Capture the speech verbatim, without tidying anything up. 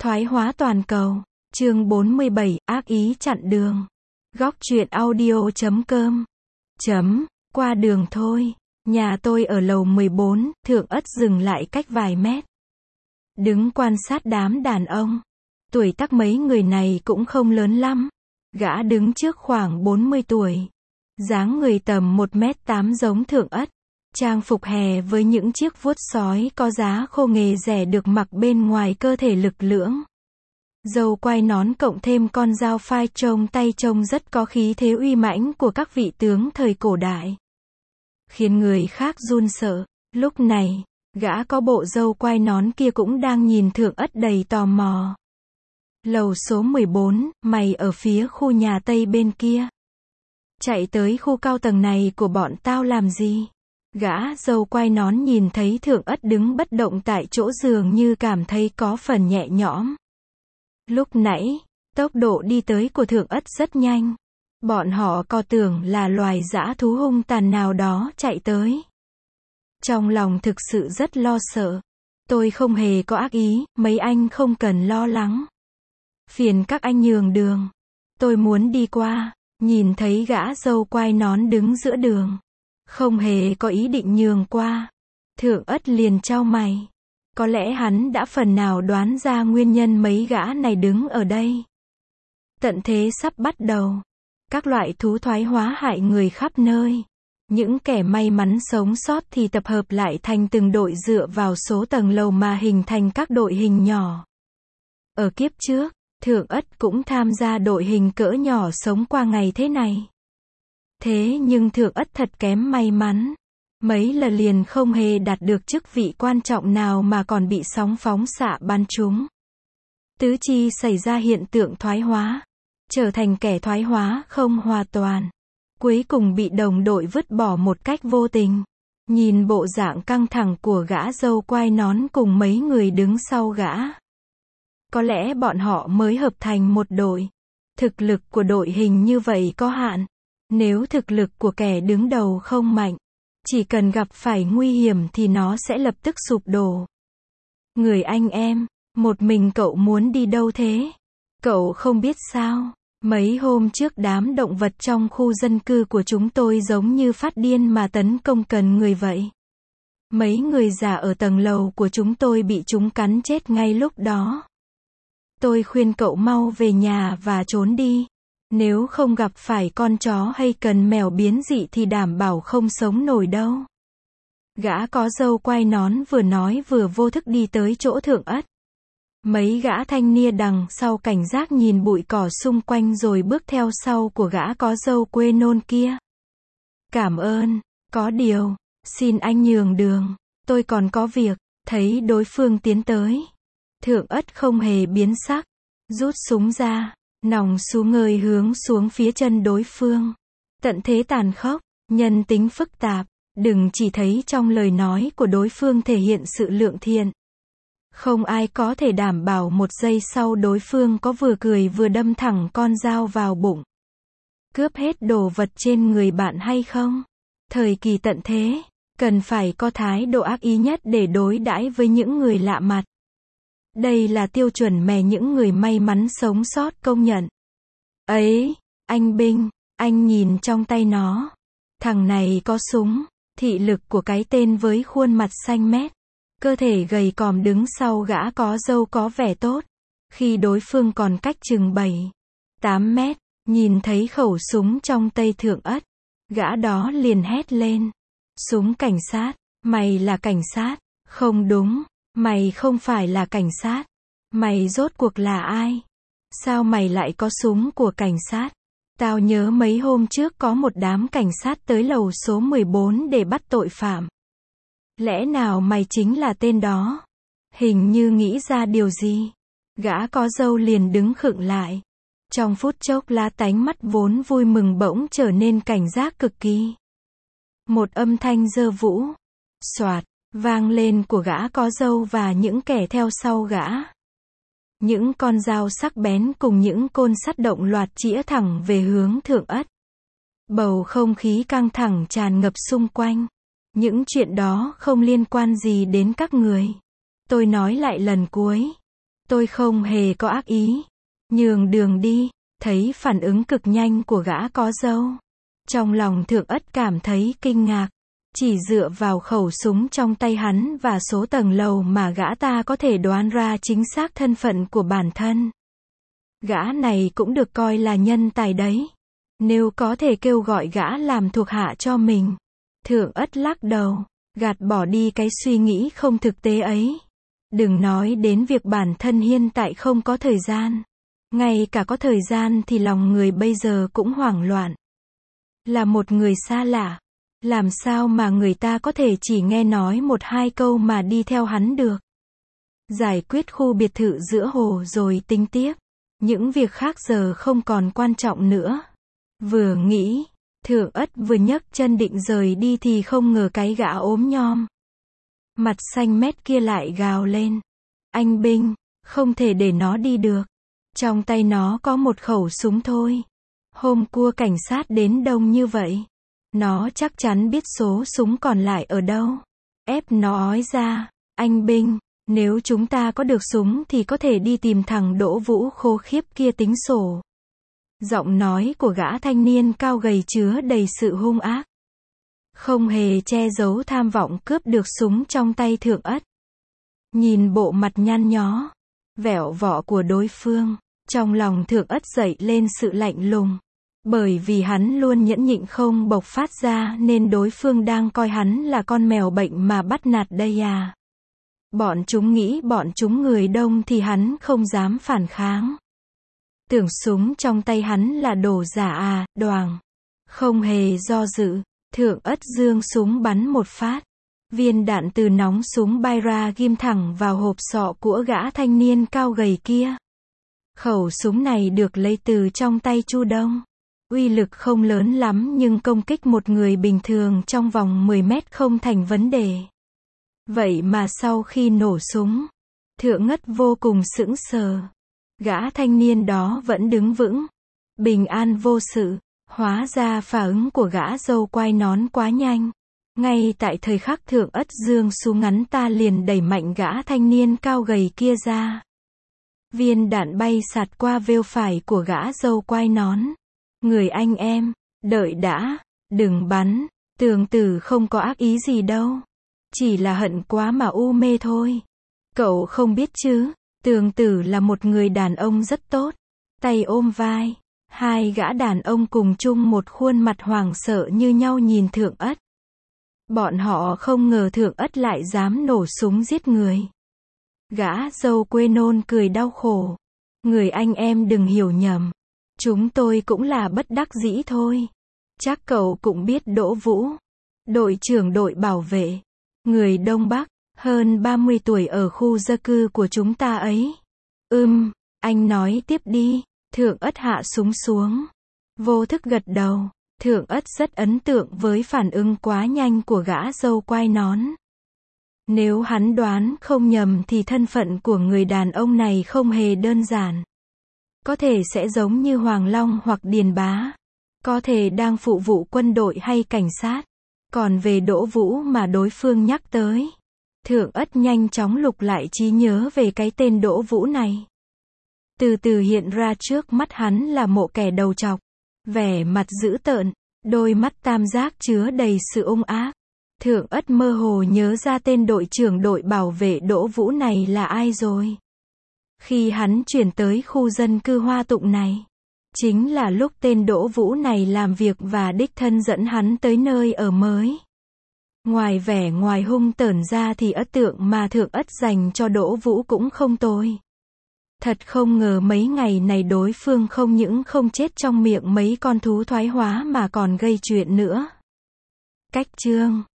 Thoái hóa toàn cầu. Chương bốn mươi bảy, ác ý chặn đường. Góc truyện audio chấm com. Chấm, qua đường thôi. Nhà tôi ở lầu mười bốn, Thượng Ất dừng lại cách vài mét. Đứng quan sát đám đàn ông. Tuổi tác mấy người này cũng không lớn lắm. Gã đứng trước khoảng bốn mươi tuổi. Dáng người tầm một mét tám giống Thượng Ất. Trang phục hè với những chiếc vuốt sói có giá khô nghề rẻ được mặc bên ngoài cơ thể lực lưỡng. Dâu quai nón cộng thêm con dao phai trông tay trông rất có khí thế uy mãnh của các vị tướng thời cổ đại. Khiến người khác run sợ. Lúc này, gã có bộ dâu quai nón kia cũng đang nhìn Thượng Ất đầy tò mò. Lầu số mười bốn, mày ở phía khu nhà Tây bên kia. Chạy tới khu cao tầng này của bọn tao làm gì? Gã dâu quai nón nhìn thấy Thượng Ất đứng bất động tại chỗ dường như cảm thấy có phần nhẹ nhõm. Lúc nãy, tốc độ đi tới của Thượng Ất rất nhanh. Bọn họ có tưởng là loài dã thú hung tàn nào đó chạy tới. Trong lòng thực sự rất lo sợ. Tôi không hề có ác ý, mấy anh không cần lo lắng. Phiền các anh nhường đường. Tôi muốn đi qua. Nhìn thấy gã dâu quai nón đứng giữa đường. Không hề có ý định nhường qua. Thượng Ất liền chau mày. Có lẽ hắn đã phần nào đoán ra nguyên nhân mấy gã này đứng ở đây. Tận thế sắp bắt đầu. Các loại thú thoái hóa hại người khắp nơi. Những kẻ may mắn sống sót thì tập hợp lại thành từng đội dựa vào số tầng lầu mà hình thành các đội hình nhỏ. Ở kiếp trước, Thượng Ất cũng tham gia đội hình cỡ nhỏ sống qua ngày thế này. Thế nhưng Thượng Ất thật kém may mắn. Mấy lần liền không hề đạt được chức vị quan trọng nào mà còn bị sóng phóng xạ bắn trúng. Tứ chi xảy ra hiện tượng thoái hóa. Trở thành kẻ thoái hóa không hoàn toàn. Cuối cùng bị đồng đội vứt bỏ một cách vô tình. Nhìn bộ dạng căng thẳng của gã dâu quai nón cùng mấy người đứng sau gã. Có lẽ bọn họ mới hợp thành một đội. Thực lực của đội hình như vậy có hạn. Nếu thực lực của kẻ đứng đầu không mạnh, chỉ cần gặp phải nguy hiểm thì nó sẽ lập tức sụp đổ. Người anh em, một mình cậu muốn đi đâu thế? Cậu không biết sao? Mấy hôm trước đám động vật trong khu dân cư của chúng tôi giống như phát điên mà tấn công cần người vậy. Mấy người già ở tầng lầu của chúng tôi bị chúng cắn chết ngay lúc đó. Tôi khuyên cậu mau về nhà và trốn đi. Nếu không gặp phải con chó hay cần mèo biến dị thì đảm bảo không sống nổi đâu. Gã có dâu quai nón vừa nói vừa vô thức đi tới chỗ Thượng Ất. Mấy gã thanh niên đằng sau cảnh giác nhìn bụi cỏ xung quanh rồi bước theo sau của gã có dâu quê nôn kia. Cảm ơn, có điều, xin anh nhường đường, tôi còn có việc. Thấy đối phương tiến tới. Thượng Ất không hề biến sắc, rút súng ra. Nòng súng ngời hướng xuống phía chân đối phương. Tận thế tàn khốc, nhân tính phức tạp, đừng chỉ thấy trong lời nói của đối phương thể hiện sự lượng thiện. Không ai có thể đảm bảo một giây sau đối phương có vừa cười vừa đâm thẳng con dao vào bụng. Cướp hết đồ vật trên người bạn hay không? Thời kỳ tận thế, cần phải có thái độ ác ý nhất để đối đãi với những người lạ mặt. Đây là tiêu chuẩn mà những người may mắn sống sót công nhận. Ấy, anh binh, anh nhìn trong tay nó. Thằng này có súng. Thị lực của cái tên với khuôn mặt xanh mét. Cơ thể gầy còm đứng sau gã có râu có vẻ tốt. Khi đối phương còn cách chừng bảy, tám mét, nhìn thấy khẩu súng trong tay Thượng Ất. Gã đó liền hét lên. Súng cảnh sát, mày là cảnh sát. Không đúng. Mày không phải là cảnh sát. Mày rốt cuộc là ai? Sao mày lại có súng của cảnh sát? Tao nhớ mấy hôm trước có một đám cảnh sát tới lầu số mười bốn để bắt tội phạm. Lẽ nào mày chính là tên đó? Hình như nghĩ ra điều gì. Gã có râu liền đứng khựng lại. Trong phút chốc lá tánh mắt vốn vui mừng bỗng trở nên cảnh giác cực kỳ. Một âm thanh dơ vũ. Soạt. Vang lên của gã có râu và những kẻ theo sau gã. Những con dao sắc bén cùng những côn sắt động loạt chĩa thẳng về hướng Thượng Ất. Bầu không khí căng thẳng tràn ngập xung quanh. Những chuyện đó không liên quan gì đến các người. Tôi nói lại lần cuối. Tôi không hề có ác ý. Nhường đường đi. Thấy phản ứng cực nhanh của gã có râu. Trong lòng Thượng Ất cảm thấy kinh ngạc. Chỉ dựa vào khẩu súng trong tay hắn và số tầng lầu mà gã ta có thể đoán ra chính xác thân phận của bản thân. Gã này cũng được coi là nhân tài đấy. Nếu có thể kêu gọi gã làm thuộc hạ cho mình. Thượng Ất lắc đầu, gạt bỏ đi cái suy nghĩ không thực tế ấy. Đừng nói đến việc bản thân hiện tại không có thời gian. Ngay cả có thời gian thì lòng người bây giờ cũng hoảng loạn. Là một người xa lạ. Làm sao mà người ta có thể chỉ nghe nói một hai câu mà đi theo hắn được. Giải quyết khu biệt thự giữa hồ rồi tính tiếp. Những việc khác giờ không còn quan trọng nữa. Vừa nghĩ, Thượng Ất vừa nhấc chân định rời đi thì không ngờ cái gã ốm nhom. Mặt xanh mét kia lại gào lên. Anh binh, không thể để nó đi được. Trong tay nó có một khẩu súng thôi. Hôm cua cảnh sát đến đông như vậy. Nó chắc chắn biết số súng còn lại ở đâu. Ép nó ói ra. Anh binh, nếu chúng ta có được súng thì có thể đi tìm thằng Đỗ Vũ khố khiếp kia tính sổ. Giọng nói của gã thanh niên cao gầy chứa đầy sự hung ác. Không hề che giấu tham vọng cướp được súng trong tay Thượng Ất. Nhìn bộ mặt nhăn nhó, vẻo vọ của đối phương, trong lòng Thượng Ất dậy lên sự lạnh lùng. Bởi vì hắn luôn nhẫn nhịn không bộc phát ra nên đối phương đang coi hắn là con mèo bệnh mà bắt nạt đây à. Bọn chúng nghĩ bọn chúng người đông thì hắn không dám phản kháng. Tưởng súng trong tay hắn là đồ giả à, đoàng. Không hề do dự, Thượng Ất giương súng bắn một phát. Viên đạn từ nóng súng bay ra ghim thẳng vào hộp sọ của gã thanh niên cao gầy kia. Khẩu súng này được lấy từ trong tay Chu Đông. Uy lực không lớn lắm nhưng công kích một người bình thường trong vòng mười mét không thành vấn đề. Vậy mà sau khi nổ súng, Thượng Ất vô cùng sững sờ. Gã thanh niên đó vẫn đứng vững, bình an vô sự. Hóa ra phản ứng của gã râu quai nón quá nhanh. Ngay tại thời khắc Thượng Ất giương súng ngắn ta liền đẩy mạnh gã thanh niên cao gầy kia ra. Viên đạn bay sạt qua vêu phải của gã râu quai nón. Người anh em, đợi đã, đừng bắn, Tường Tử không có ác ý gì đâu. Chỉ là hận quá mà u mê thôi. Cậu không biết chứ, Tường Tử là một người đàn ông rất tốt. Tay ôm vai, hai gã đàn ông cùng chung một khuôn mặt hoảng sợ như nhau nhìn Thượng Ất. Bọn họ không ngờ Thượng Ất lại dám nổ súng giết người. Gã dâu quê nôn cười đau khổ. Người anh em đừng hiểu nhầm. Chúng tôi cũng là bất đắc dĩ thôi. Chắc cậu cũng biết Đỗ Vũ, đội trưởng đội bảo vệ, người Đông Bắc, hơn ba mươi tuổi ở khu dân cư của chúng ta ấy. Ừm, anh nói tiếp đi. Thượng Ất hạ súng xuống. Vô thức gật đầu. Thượng Ất rất ấn tượng với phản ứng quá nhanh của gã râu quai nón. Nếu hắn đoán không nhầm thì thân phận của người đàn ông này không hề đơn giản. Có thể sẽ giống như Hoàng Long hoặc Điền Bá. Có thể đang phụ vụ quân đội hay cảnh sát. Còn về Đỗ Vũ mà đối phương nhắc tới, Thượng Ất nhanh chóng lục lại trí nhớ về cái tên Đỗ Vũ này. Từ từ hiện ra trước mắt hắn là mộ kẻ đầu trọc. Vẻ mặt dữ tợn, đôi mắt tam giác chứa đầy sự ung ác. Thượng Ất mơ hồ nhớ ra tên đội trưởng đội bảo vệ Đỗ Vũ này là ai rồi. Khi hắn chuyển tới khu dân cư Hoa Tụng này, chính là lúc tên Đỗ Vũ này làm việc và đích thân dẫn hắn tới nơi ở mới. Ngoài vẻ ngoài hung tởn ra thì ấn tượng mà Thượng Ất dành cho Đỗ Vũ cũng không tồi. Thật không ngờ mấy ngày này đối phương không những không chết trong miệng mấy con thú thoái hóa mà còn gây chuyện nữa. Cách chương